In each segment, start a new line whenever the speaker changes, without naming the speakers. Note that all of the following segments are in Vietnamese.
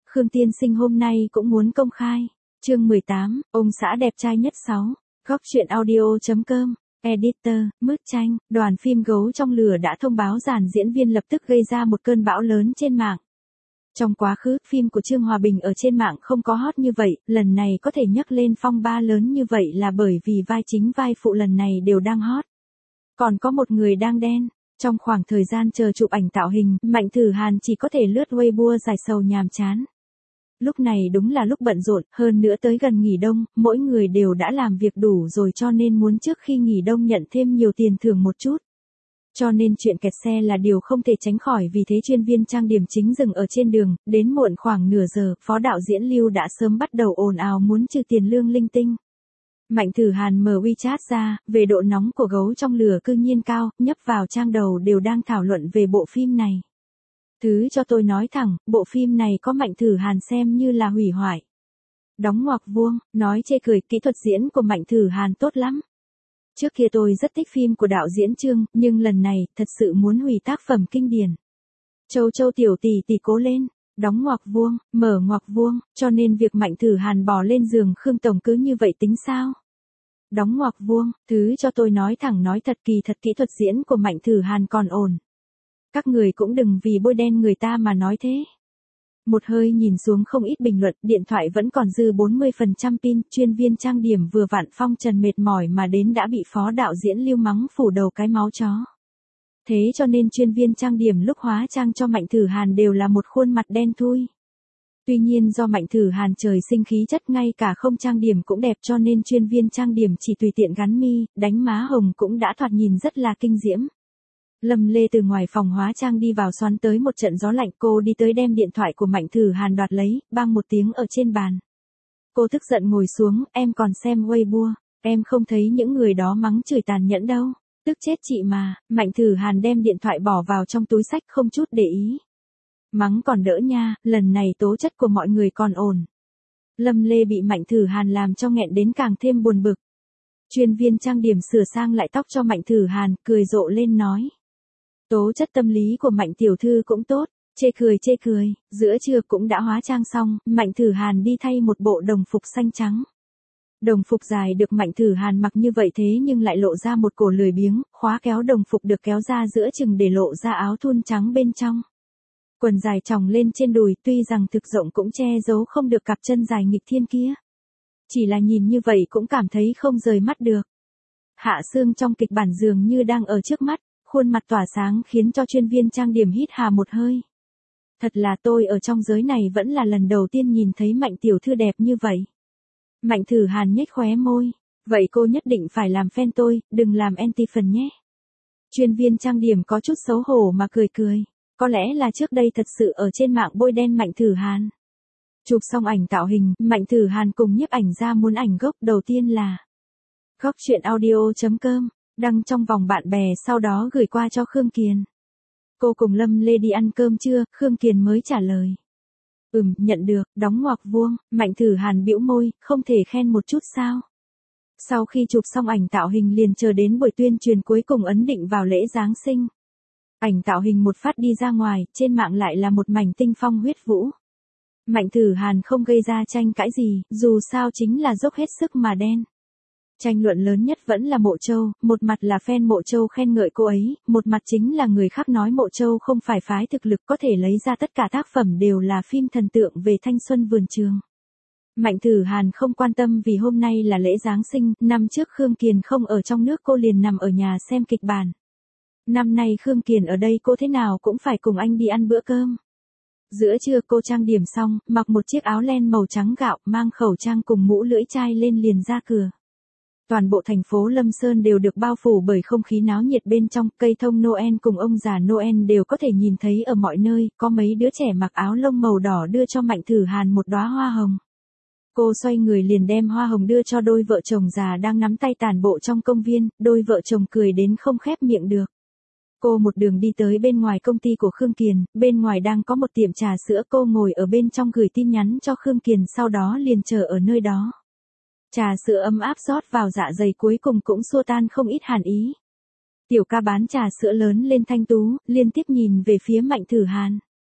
Khương tiên sinh hôm nay cũng muốn công khai. Chương 18, ông xã đẹp trai nhất 6. Góc truyện audio.com. Editor, Mứt Tranh, đoàn phim Gấu trong lửa đã thông báo dàn diễn viên lập tức gây ra một cơn bão lớn trên mạng. Trong quá khứ, phim của Trương Hòa Bình ở trên mạng không có hot như vậy, lần này có thể nhắc lên phong ba lớn như vậy là bởi vì vai chính vai phụ lần này đều đang hot. Còn có một người đang đen. Trong khoảng thời gian chờ chụp ảnh tạo hình, Mạnh Thử Hàn chỉ có thể lướt Weibo giải sầu nhàm chán. Lúc này đúng là lúc bận rộn, hơn nữa tới gần nghỉ đông, mỗi người đều đã làm việc đủ rồi cho nên muốn trước khi nghỉ đông nhận thêm nhiều tiền thưởng một chút. Cho nên chuyện kẹt xe là điều không thể tránh khỏi, vì thế chuyên viên trang điểm chính dừng ở trên đường, đến muộn khoảng nửa giờ, phó đạo diễn Lưu đã sớm bắt đầu ồn ào muốn trừ tiền lương linh tinh. Mạnh Thử Hàn mở WeChat ra, về độ nóng của Gấu trong lửa cư nhiên cao, nhấp vào trang đầu đều đang thảo luận về bộ phim này. Thứ cho tôi nói thẳng, bộ phim này có Mạnh Thử Hàn xem như là hủy hoại. Đóng ngoặc vuông, nói chê cười, kỹ thuật diễn của Mạnh Thử Hàn tốt lắm. Trước kia tôi rất thích phim của đạo diễn Trương, nhưng lần này, thật sự muốn hủy tác phẩm kinh điển. Châu Châu tiểu tỷ tỷ cố lên, đóng ngoặc vuông, mở ngoặc vuông, cho nên việc Mạnh Thử Hàn bò lên giường Khương Tổng cứ như vậy tính sao? Đóng ngoặc vuông, thứ cho tôi nói thẳng nói thật, kỳ thật kỹ thuật diễn của Mạnh Thử Hàn còn ổn. Các người cũng đừng vì bôi đen người ta mà nói thế. Một hơi nhìn xuống không ít bình luận, điện thoại vẫn còn dư 40% pin, chuyên viên trang điểm vừa vặn phong trần mệt mỏi mà đến đã bị phó đạo diễn Lưu mắng phủ đầu cái máu chó. Thế cho nên chuyên viên trang điểm lúc hóa trang cho Mạnh Thử Hàn đều là một khuôn mặt đen thui. Tuy nhiên do Mạnh Thử Hàn trời sinh khí chất ngay cả không trang điểm cũng đẹp cho nên chuyên viên trang điểm chỉ tùy tiện gắn mi, đánh má hồng cũng đã thoạt nhìn rất là kinh diễm. Lâm Lê từ ngoài phòng hóa trang đi vào xoắn tới một trận gió lạnh, cô đi tới đem điện thoại của Mạnh Thử Hàn đoạt lấy, bang một tiếng ở trên bàn. Cô tức giận ngồi xuống, em còn xem Weibo, em không thấy những người đó mắng chửi tàn nhẫn đâu, tức chết chị mà. Mạnh Thử Hàn đem điện thoại bỏ vào trong túi xách không chút để ý. Mắng còn đỡ nha, lần này tố chất của mọi người còn ổn. Lâm Lê bị Mạnh Thử Hàn làm cho nghẹn đến càng thêm buồn bực. Chuyên viên trang điểm sửa sang lại tóc cho Mạnh Thử Hàn, cười rộ lên nói. Tố chất tâm lý của Mạnh tiểu thư cũng tốt, chê cười, giữa trưa cũng đã hóa trang xong, Mạnh Thử Hàn đi thay một bộ đồng phục xanh trắng. Đồng phục dài được Mạnh Thử Hàn mặc như vậy thế nhưng lại lộ ra một cổ lười biếng, khóa kéo đồng phục được kéo ra giữa chừng để lộ ra áo thun trắng bên trong. Quần dài tròng lên trên đùi, tuy rằng thực rộng cũng che giấu không được cặp chân dài nghịch thiên kia. Chỉ là nhìn như vậy cũng cảm thấy không rời mắt được. Hạ Sương trong kịch bản dường như đang ở trước mắt. Khuôn mặt tỏa sáng khiến cho chuyên viên trang điểm hít hà một hơi. Thật là tôi ở trong giới này vẫn là lần đầu tiên nhìn thấy Mạnh tiểu thư đẹp như vậy. Mạnh Thử Hàn nhếch khóe môi. Vậy cô nhất định phải làm fan tôi, đừng làm anti phần nhé. Chuyên viên trang điểm có chút xấu hổ mà cười. Có lẽ là trước đây thật sự ở trên mạng bôi đen Mạnh Thử Hàn. Chụp xong ảnh tạo hình, Mạnh Thử Hàn cùng nhiếp ảnh ra muốn ảnh gốc đầu tiên là góc truyện audio.com. Đăng trong vòng bạn bè sau đó gửi qua cho Khương Kiền. Cô cùng Lâm Lê đi ăn cơm trưa, Khương Kiền mới trả lời. Nhận được, đóng ngoặc vuông, Mạnh Thử Hàn bĩu môi, không thể khen một chút sao. Sau khi chụp xong ảnh tạo hình liền chờ đến buổi tuyên truyền cuối cùng ấn định vào lễ Giáng sinh. Ảnh tạo hình một phát đi ra ngoài, trên mạng lại là một mảnh tinh phong huyết vũ. Mạnh Thử Hàn không gây ra tranh cãi gì, dù sao chính là dốc hết sức mà đen. Tranh luận lớn nhất vẫn là Mộ Châu, một mặt là fan Mộ Châu khen ngợi cô ấy, một mặt chính là người khác nói Mộ Châu không phải phái thực lực có thể lấy ra tất cả tác phẩm đều là phim thần tượng về thanh xuân vườn trường. Mạnh Thử Hàn không quan tâm vì hôm nay là lễ Giáng sinh, năm trước Khương Kiền không ở trong nước cô liền nằm ở nhà xem kịch bản. Năm nay Khương Kiền ở đây cô thế nào cũng phải cùng anh đi ăn bữa cơm. Giữa trưa cô trang điểm xong, mặc một chiếc áo len màu trắng gạo, mang khẩu trang cùng mũ lưỡi chai lên liền ra cửa. Toàn bộ thành phố Lâm Sơn đều được bao phủ bởi không khí náo nhiệt bên trong, cây thông Noel cùng ông già Noel đều có thể nhìn thấy ở mọi nơi, có mấy đứa trẻ mặc áo lông màu đỏ đưa cho Mạnh Thử Hàn một đóa hoa hồng. Cô xoay người liền đem hoa hồng đưa cho đôi vợ chồng già đang nắm tay tản bộ trong công viên, đôi vợ chồng cười đến không khép miệng được. Cô một đường đi tới bên ngoài công ty của Khương Kiền, bên ngoài đang có một tiệm trà sữa, cô ngồi ở bên trong gửi tin nhắn cho Khương Kiền sau đó liền chờ ở nơi đó. Trà sữa ấm áp rót vào dạ dày cuối cùng cũng xua tan không ít hàn ý. Tiểu ca bán trà sữa lớn lên thanh tú, liên tiếp nhìn về phía Mạnh Thử Hàn.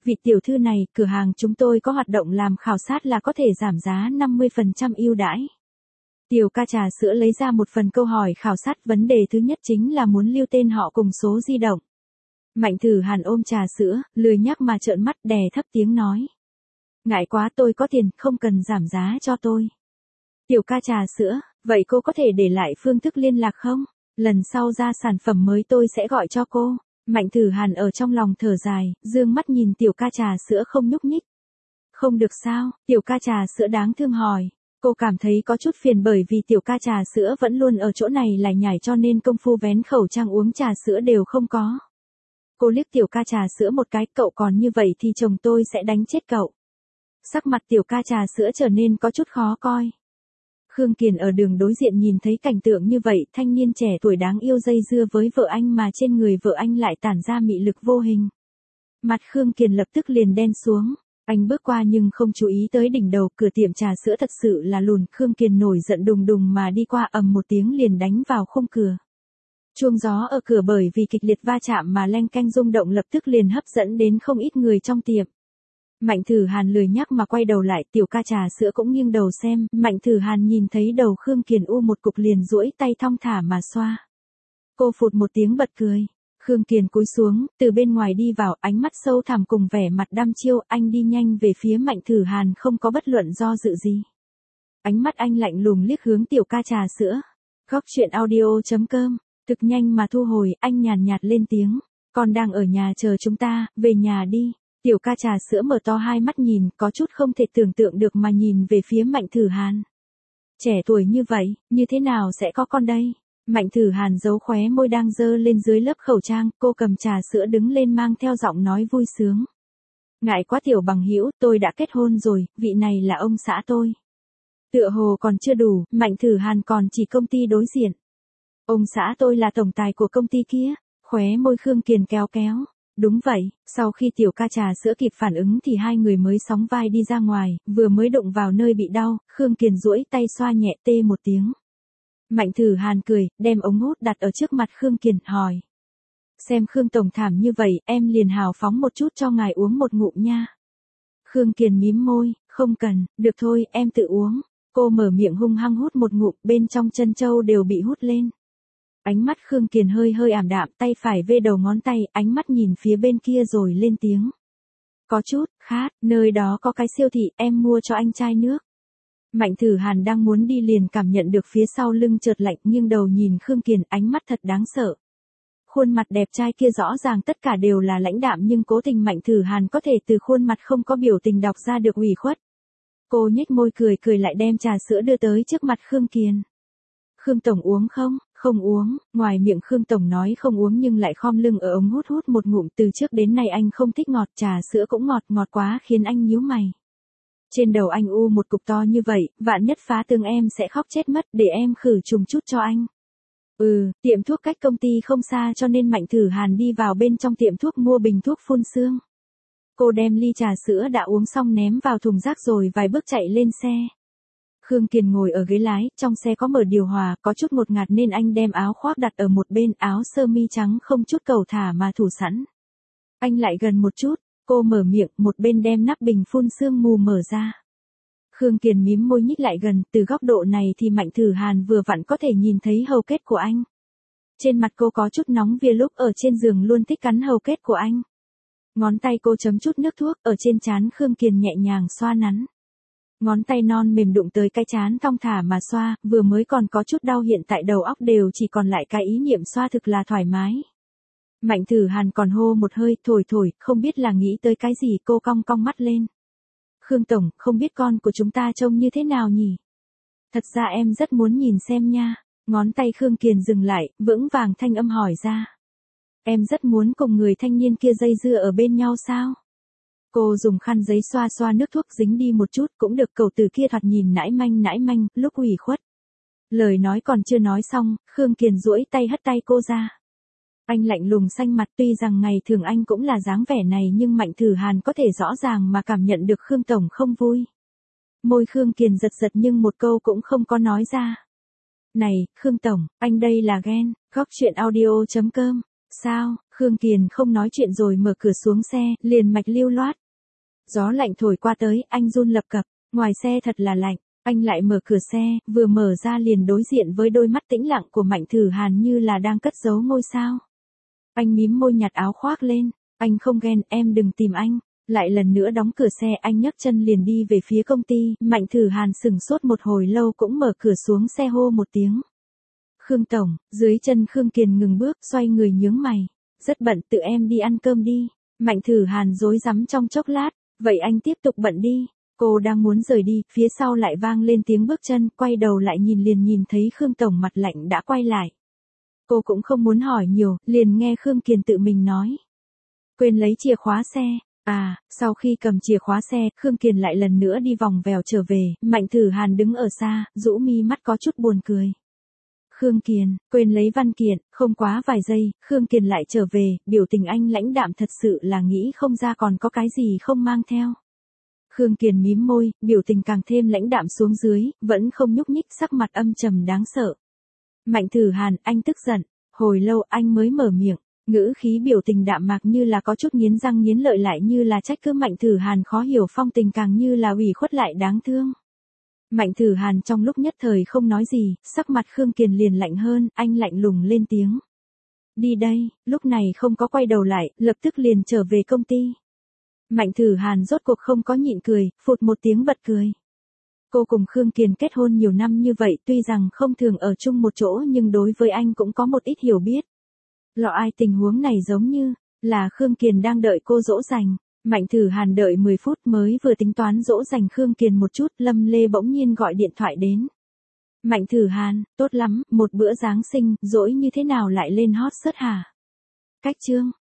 vị tiểu thư này, cửa hàng chúng tôi có hoạt động làm khảo sát là có thể giảm giá 50% ưu đãi. Tiểu ca trà sữa lấy ra một phần câu hỏi khảo sát, vấn đề thứ nhất chính là muốn lưu tên họ cùng số di động. Mạnh Tử Hàn ôm trà sữa, lười nhác mà trợn mắt đè thấp tiếng nói. Ngại quá, tôi có tiền, không cần giảm giá cho tôi. Tiểu ca trà sữa, vậy cô có thể để lại phương thức liên lạc không? Lần sau ra sản phẩm mới tôi sẽ gọi cho cô. Mạnh Tử Hàn ở trong lòng thở dài, dương mắt nhìn tiểu ca trà sữa không nhúc nhích. Không được sao? Tiểu ca trà sữa đáng thương hỏi. Cô cảm thấy có chút phiền bởi vì tiểu ca trà sữa vẫn luôn ở chỗ này lải nhải cho nên công phu vén khẩu trang uống trà sữa đều không có. Cô liếc tiểu ca trà sữa một cái, cậu còn như vậy thì chồng tôi sẽ đánh chết cậu. Sắc mặt tiểu ca trà sữa trở nên có chút khó coi. Khương Kiền ở đường đối diện nhìn thấy cảnh tượng như vậy, thanh niên trẻ tuổi đáng yêu dây dưa với vợ anh mà trên người vợ anh lại tản ra mị lực vô hình. Mặt Khương Kiền lập tức liền đen xuống. Anh bước qua nhưng không chú ý tới đỉnh đầu, cửa tiệm trà sữa thật sự là lùn. Khương Kiền nổi giận đùng đùng mà đi qua, ầm một tiếng liền đánh vào khung cửa. Chuông gió ở cửa bởi vì kịch liệt va chạm mà leng keng rung động, lập tức liền hấp dẫn đến không ít người trong tiệm. Mạnh Tử Hàn lười nhác mà quay đầu lại, tiểu ca trà sữa cũng nghiêng đầu xem. Mạnh Tử Hàn nhìn thấy đầu Khương Kiền u một cục liền duỗi tay thong thả mà xoa. Cô phụt một tiếng bật cười. Khương Kiền cúi xuống, từ bên ngoài đi vào, ánh mắt sâu thẳm cùng vẻ mặt đăm chiêu. Anh đi nhanh về phía Mạnh Tử Hàn không có bất luận do dự gì. Ánh mắt anh lạnh lùng liếc hướng tiểu ca trà sữa. Góc chuyện audio.com. Thực nhanh mà thu hồi, anh nhàn nhạt lên tiếng. Con đang ở nhà chờ chúng ta, về nhà đi. Tiểu ca trà sữa mở to hai mắt nhìn, có chút không thể tưởng tượng được mà nhìn về phía Mạnh Tử Hàn. Trẻ tuổi như vậy, như thế nào sẽ có con đây? Mạnh Tử Hàn giấu khóe môi đang dơ lên dưới lớp khẩu trang, cô cầm trà sữa đứng lên mang theo giọng nói vui sướng. Ngại quá tiểu bằng hữu, tôi đã kết hôn rồi, vị này là ông xã tôi. Tựa hồ còn chưa đủ, Mạnh Tử Hàn còn chỉ công ty đối diện. Ông xã tôi là tổng tài của công ty kia, khóe môi Khương Kiền kéo kéo. Đúng vậy, sau khi tiểu ca trà sữa kịp phản ứng thì hai người mới sóng vai đi ra ngoài, vừa mới đụng vào nơi bị đau, Khương Kiền duỗi tay xoa nhẹ tê một tiếng. Mạnh Tử Hàn cười, đem ống hút đặt ở trước mặt Khương Kiền, hỏi. Xem Khương tổng thảm như vậy, em liền hào phóng một chút cho ngài uống một ngụm nha. Khương Kiền mím môi, không cần, được thôi, em tự uống. Cô mở miệng hung hăng hút một ngụm, bên trong chân châu đều bị hút lên. Ánh mắt Khương Kiền hơi hơi ảm đạm, tay phải vê đầu ngón tay, ánh mắt nhìn phía bên kia rồi lên tiếng. Có chút, khát, nơi đó có cái siêu thị, em mua cho anh chai nước. Mạnh Tử Hàn đang muốn đi liền cảm nhận được phía sau lưng chợt lạnh, nghiêng đầu nhìn Khương Kiền, ánh mắt thật đáng sợ. Khuôn mặt đẹp trai kia rõ ràng tất cả đều là lãnh đạm nhưng cố tình Mạnh Tử Hàn có thể từ khuôn mặt không có biểu tình đọc ra được ủy khuất. Cô nhếch môi cười cười lại đem trà sữa đưa tới trước mặt Khương Kiền. Khương tổng uống không? Không uống, ngoài miệng Khương tổng nói không uống nhưng lại khom lưng ở ống hút hút một ngụm, từ trước đến nay anh không thích ngọt, trà sữa cũng ngọt, ngọt quá khiến anh nhíu mày. Trên đầu anh u một cục to như vậy, vạn nhất phá tương em sẽ khóc chết mất, để em khử trùng chút cho anh. Tiệm thuốc cách công ty không xa cho nên Mạnh Tử Hàn đi vào bên trong tiệm thuốc mua bình thuốc phun sương. Cô đem ly trà sữa đã uống xong ném vào thùng rác rồi vài bước chạy lên xe. Khương Kiền ngồi ở ghế lái, trong xe có mở điều hòa, có chút ngột ngạt nên anh đem áo khoác đặt ở một bên, áo sơ mi trắng không chút cầu thả mà thủ sẵn. Anh lại gần một chút, cô mở miệng, một bên đem nắp bình phun sương mù mở ra. Khương Kiền mím môi nhích lại gần, từ góc độ này thì Mạnh Tử Hàn vừa vặn có thể nhìn thấy hầu kết của anh. Trên mặt cô có chút nóng vì lúc ở trên giường luôn thích cắn hầu kết của anh. Ngón tay cô chấm chút nước thuốc ở trên trán Khương Kiền nhẹ nhàng xoa nắn. Ngón tay non mềm đụng tới cái trán thong thả mà xoa, vừa mới còn có chút đau hiện tại đầu óc đều chỉ còn lại cái ý niệm xoa thực là thoải mái. Mạnh Tử Hàn còn hô một hơi, thổi thổi, không biết là nghĩ tới cái gì, cô cong cong mắt lên. Khương tổng, không biết con của chúng ta trông như thế nào nhỉ? Thật ra em rất muốn nhìn xem nha. Ngón tay Khương Kiền dừng lại, vững vàng thanh âm hỏi ra. Em rất muốn cùng người thanh niên kia dây dưa ở bên nhau sao? Cô dùng khăn giấy xoa xoa nước thuốc dính đi một chút, cũng được, cậu từ kia thoạt nhìn nãi manh, lúc ủy khuất. Lời nói còn chưa nói xong, Khương Kiền duỗi tay hất tay cô ra. Anh lạnh lùng xanh mặt, tuy rằng ngày thường anh cũng là dáng vẻ này nhưng Mạnh Tử Hàn có thể rõ ràng mà cảm nhận được Khương tổng không vui. Môi Khương Kiền giật giật nhưng một câu cũng không có nói ra. Này, Khương tổng, anh đây là ghen, góc chuyện audio.com. Sao? Khương Kiền không nói chuyện rồi mở cửa xuống xe, liền mạch lưu loát. Gió lạnh thổi qua tới, anh run lập cập, ngoài xe thật là lạnh. Anh lại mở cửa xe, vừa mở ra liền đối diện với đôi mắt tĩnh lặng của Mạnh Thử Hàn như là đang cất giấu ngôi sao. Anh mím môi nhặt áo khoác lên, anh không ghen, em đừng tìm anh. Lại lần nữa đóng cửa xe, anh nhấc chân liền đi về phía công ty. Mạnh Thử Hàn sững sốt một hồi lâu cũng mở cửa xuống xe hô một tiếng. Khương Tổng, dưới chân Khương Kiền ngừng bước, xoay người nhướng mày. Rất bận, tự em đi ăn cơm đi. Mạnh Thử Hàn rối rắm trong chốc lát, vậy anh tiếp tục bận đi. Cô đang muốn rời đi, phía sau lại vang lên tiếng bước chân, quay đầu lại liền nhìn thấy Khương Tổng mặt lạnh đã quay lại. Cô cũng không muốn hỏi nhiều, liền nghe Khương Kiền tự mình nói. Quên lấy chìa khóa xe. Sau khi cầm chìa khóa xe, Khương Kiền lại lần nữa đi vòng vèo trở về, Mạnh Thử Hàn đứng ở xa, rũ mi mắt có chút buồn cười. Khương Kiền, quên lấy văn kiện, không quá vài giây, Khương Kiền lại trở về, biểu tình anh lãnh đạm thật sự là nghĩ không ra còn có cái gì không mang theo. Khương Kiền mím môi, biểu tình càng thêm lãnh đạm xuống dưới, vẫn không nhúc nhích, sắc mặt âm trầm đáng sợ. Mạnh Thử Hàn, anh tức giận, hồi lâu anh mới mở miệng, ngữ khí biểu tình đạm mạc như là có chút nghiến răng nghiến lợi lại như là trách cứ. Mạnh Thử Hàn khó hiểu phong tình càng như là ủy khuất lại đáng thương. Mạnh Thử Hàn trong lúc nhất thời không nói gì, sắc mặt Khương Kiền liền lạnh hơn, anh lạnh lùng lên tiếng. Đi đây, lúc này không có quay đầu lại, lập tức liền trở về công ty. Mạnh Thử Hàn rốt cuộc không có nhịn cười, phụt một tiếng bật cười. Cô cùng Khương Kiền kết hôn nhiều năm như vậy, tuy rằng không thường ở chung một chỗ nhưng đối với anh cũng có một ít hiểu biết. Lọ ai tình huống này giống như là Khương Kiền đang đợi cô dỗ dành. Mạnh Thử Hàn đợi 10 phút mới vừa tính toán dỗ dành Khương Kiền một chút, Lâm Lê bỗng nhiên gọi điện thoại đến. Mạnh Thử Hàn, tốt lắm, một bữa Giáng sinh, dỗi như thế nào lại lên hot search hả? Cách chương.